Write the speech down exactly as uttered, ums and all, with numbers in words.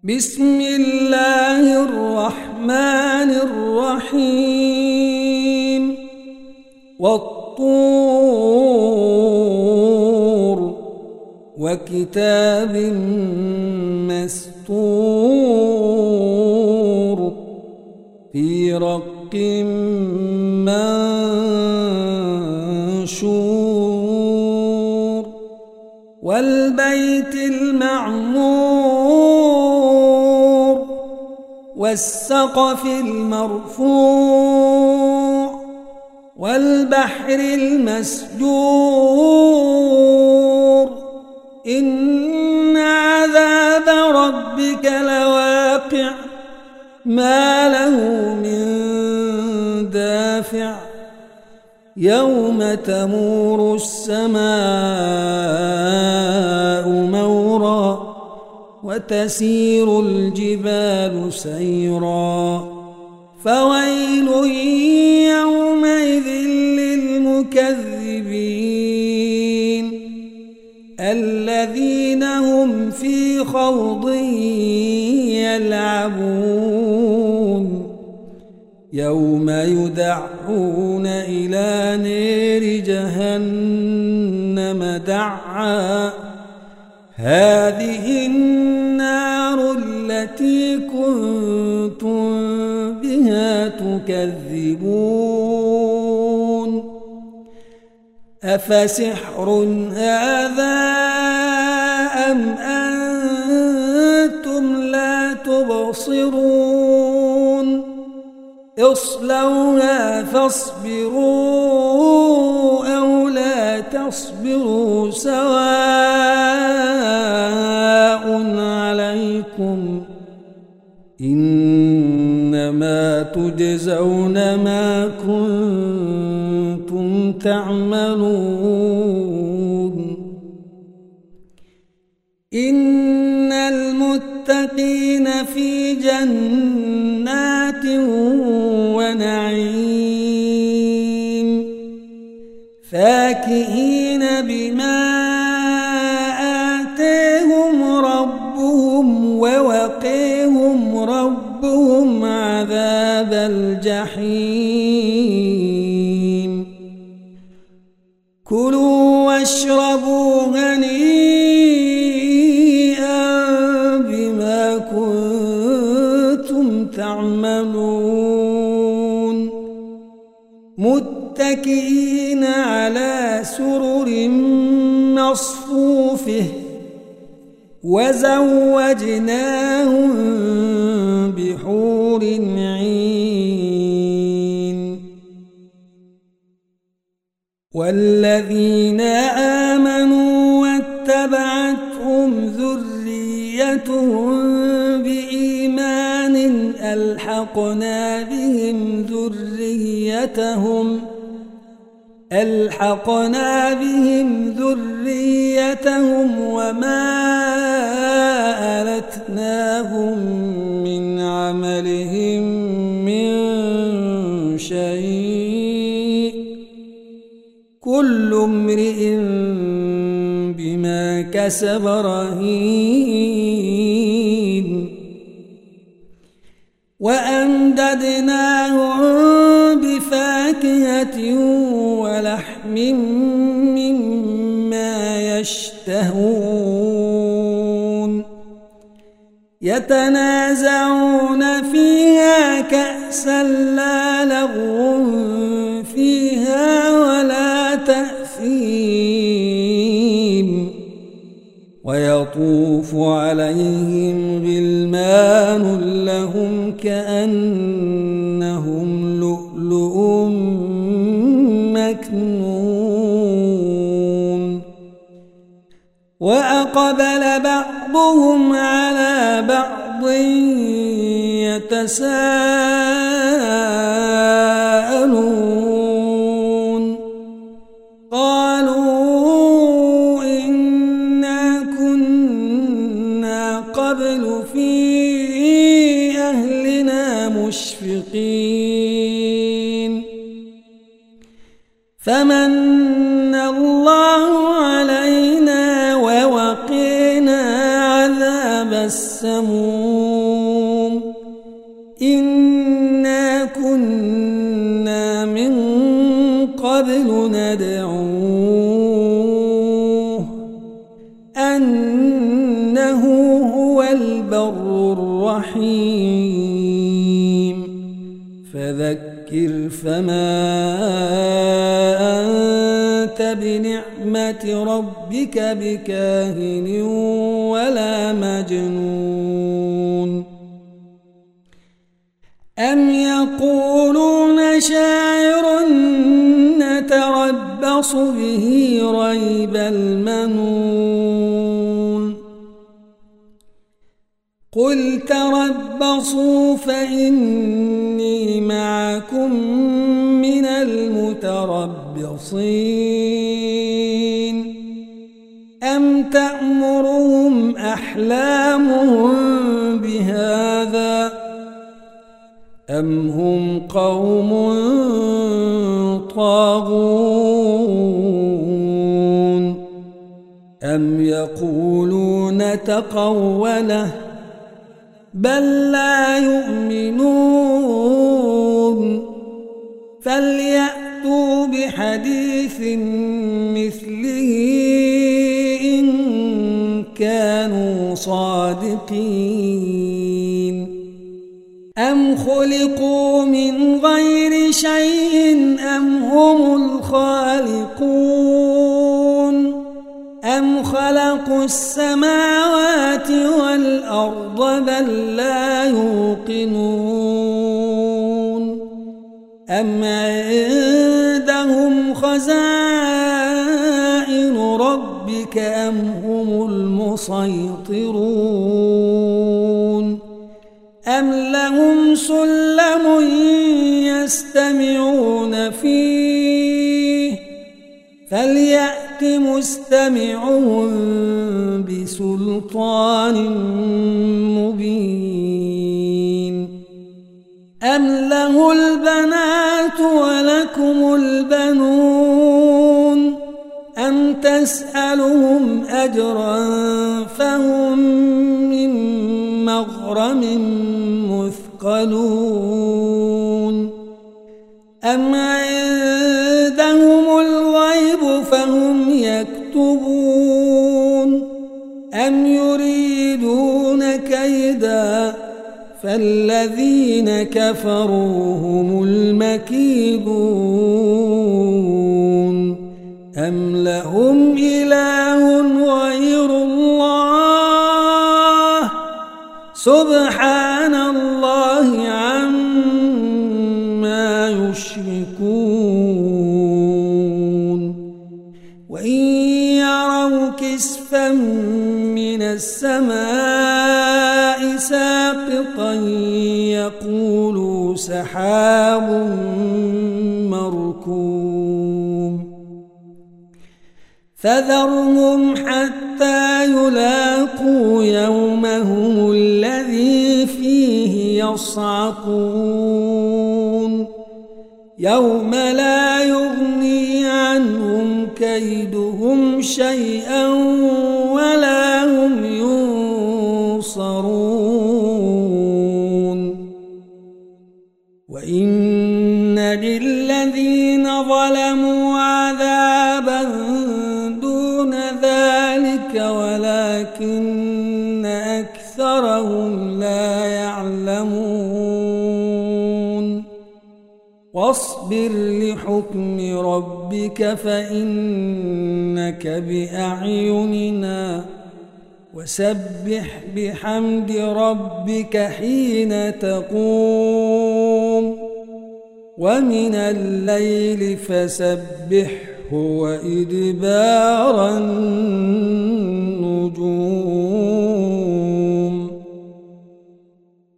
بسم الله الرحمن الرحيم والطور وكتاب مسطور في رق منشور والبيت المعمور والسقف المرفوع والبحر المسجور إن عذاب ربك لواقع ما له من دافع يوم تمور السماء مورا وتسير الجبال سيرا فويل يومئذ للمكذبين الذين هم في خوض يلعبون يوم يدعون إلى نار جهنم دعا هذه النار التي كنتم بها تكذبون أفسحر هذا أم أنتم لا تبصرون اصلوها فاصبروا أو لا تصبروا سواء عليكم إنما تجزون ما كنتم تعملون إن المتقين في جنات ونعيم فاكهين بما آتاهم ربهم ووقيهم ربهم عذاب الجحيم كلوا واشربوا هنيئا بما كنتم تعملون متكئين على سرر مصفوفة وزوجناهم بحور عين والذين آمنوا واتبعتهم ذريتهم بإيمان ألحقنا بهم ذريتهم ألحقنا بهم ذريتهم وما ألتناهم من عملهم من شيء كل امرئ بما كسب رهين وأمددناهم بفاكهة ولحم مما يشتهون يتنازعون فيها كأسا لا لغو فيها ولا تأثيم ويطوف عليهم غلمان لهم كأنهم لؤلؤ مكنون وأقبل بعضهم على بعض يتساءلون قالوا إنا كنا قبل في أهلنا مشفقين فمن الله علينا ووقينا عذاب السموم. مجنون إنا كنا من قبل ندعوه أنه هو البر الرحيم فذكر فما أنت بنعمة ربك بكاهن ولا مجنون أم يقولون شاعر نتربص به ريب المنون قل تربصوا فإني معكم من المتربصين أم تأمرهم أحلامهم بهذا أم هم قوم طاغون أم يقولون تقوله بل لا يؤمنون فليأتوا بحديث مثله إن كانوا صادقين أم خلقوا من غير شيء أم هم الخالقون أم خلقوا السماوات والأرض بل لا يوقنون أم عندهم خزائن ربك أم هم المسيطرون أم لهم سلم يستمعون فيه فليأت مستمعهم بسلطان مبين أم له البنات ولكم البنون أم تسألهم أجرا فهم من مغرم مثقلون أم عندهم الغيب فهم يكتبون أم يريدون كيدا فالذين كفروا هم المكيدون أم لهم إله غير الله سبحان الله عما يشركون وإن يروا كسفا من السماء ساقطا يقولوا سحاب مركوم فذرهم حتى يلاقوا يومهم الذي فيه يصعقون يوم لا يغني عنهم كيدهم شيئا ولا هم ينصرون وإن للذين ظلموا عذابا دون ذلك ولكن أكثرهم لا يعلمون واصبر لحكم ربك فإنك بأعيننا وسبح بحمد ربك حين تقوم ومن الليل فسبحه وإدبار النجوم.